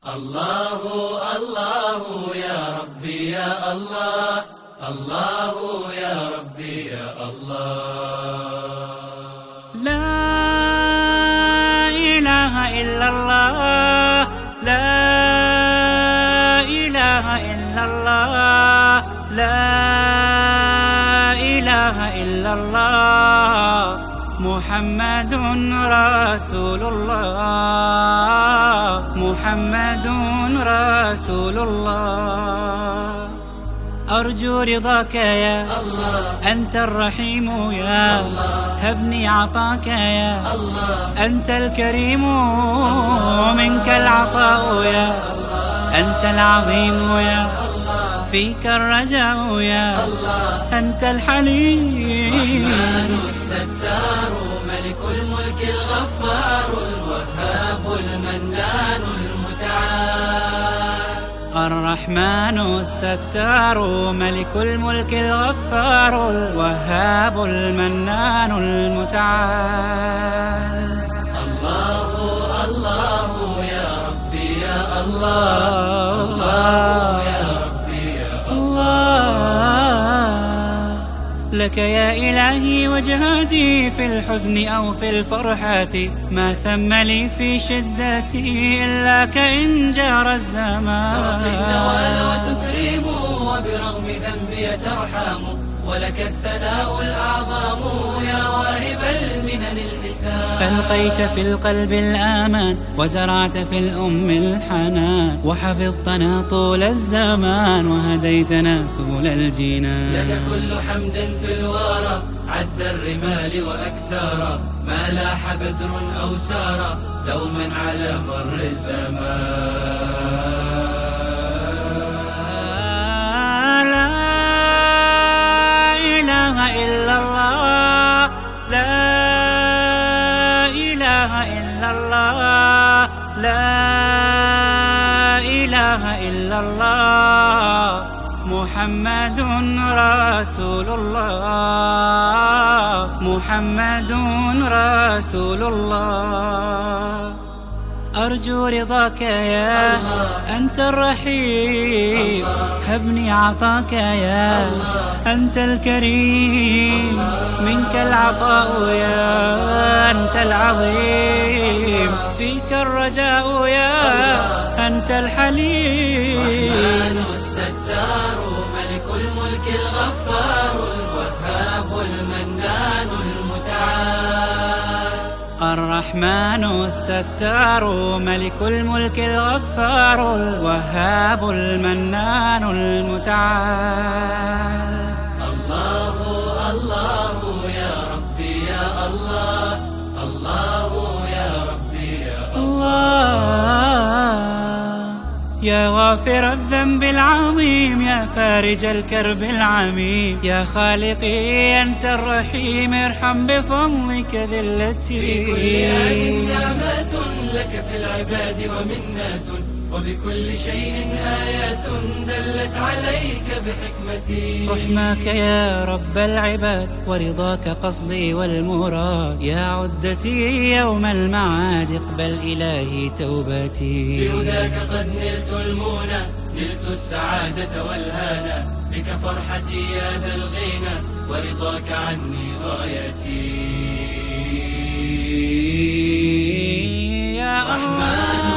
الله الله يا ربي يا الله، الله يا ربي يا الله. لا إله إلا الله، لا إله إلا الله، لا إله إلا الله، محمد رسول الله، محمد رسول الله. أرجو رضاك يا الله، أنت الرحيم يا الله، هبني عطاك يا الله، أنت الكريم منك العطاء يا أنت العظيم يا فيك الرجاء يا أنت الحليم. الرحمن الستار ملك الملك الغفار الوهاب المنان المتعال. الرحمن الستار ملك الملك الغفار الوهاب المنان المتعال. الله الله يا ربي يا الله، الله يا ربي يا الله. لك يا إلهي وجهاتي في الحزن أو في الفرحة، ما ثم لي في شدتي إلا كإن جار الزمان. ترقي النوال وتكرم وبرغم ذنبي ترحم، ولك الثناء الأعظم يا واهب المنن الحسان. ألقيت في القلب الآمان وزرعت في الأم الحنان، وحفظتنا طول الزمان وهديتنا سبل الجنان. لك كل حمد في الورى عد الرمال وأكثارا، ما لاح بدر أو سارا دوما على مر الزمان. لا إله إلا الله، محمد رسول الله، محمد رسول الله. أرجو رضاك يا أنت الرحيم، هبني عطاك يا أنت الكريم منك العطاء يا أنت العظيم فيك الرجاء يا أنت الحليم. الرحمن الستار ملك الملك الغفار الوهاب المنان المتعال. الرحمن الستار ملك الملك الغفار الوهاب المنان المتعال. الله الله يا ربي يا الله، الله يا ربي يا الله. يا غافر الذنب العظيم، يا فارج الكرب العميم، يا خالقي أنت الرحيم، ارحم بفضلك ذلتي. في كل آن نعمة لك في العباد ومنات، وبكل شيء آيات دلت عليك بحكمتي. رحماك يا رب العباد ورضاك قصدي والمراد، يا عدتي يوم المعاد اقبل إلهي توبتي. بهداك قد نلت المنى، نلت السعادة والهانا، بك فرحتي يا ذا الغنى، ورضاك عني غايتي. يا الله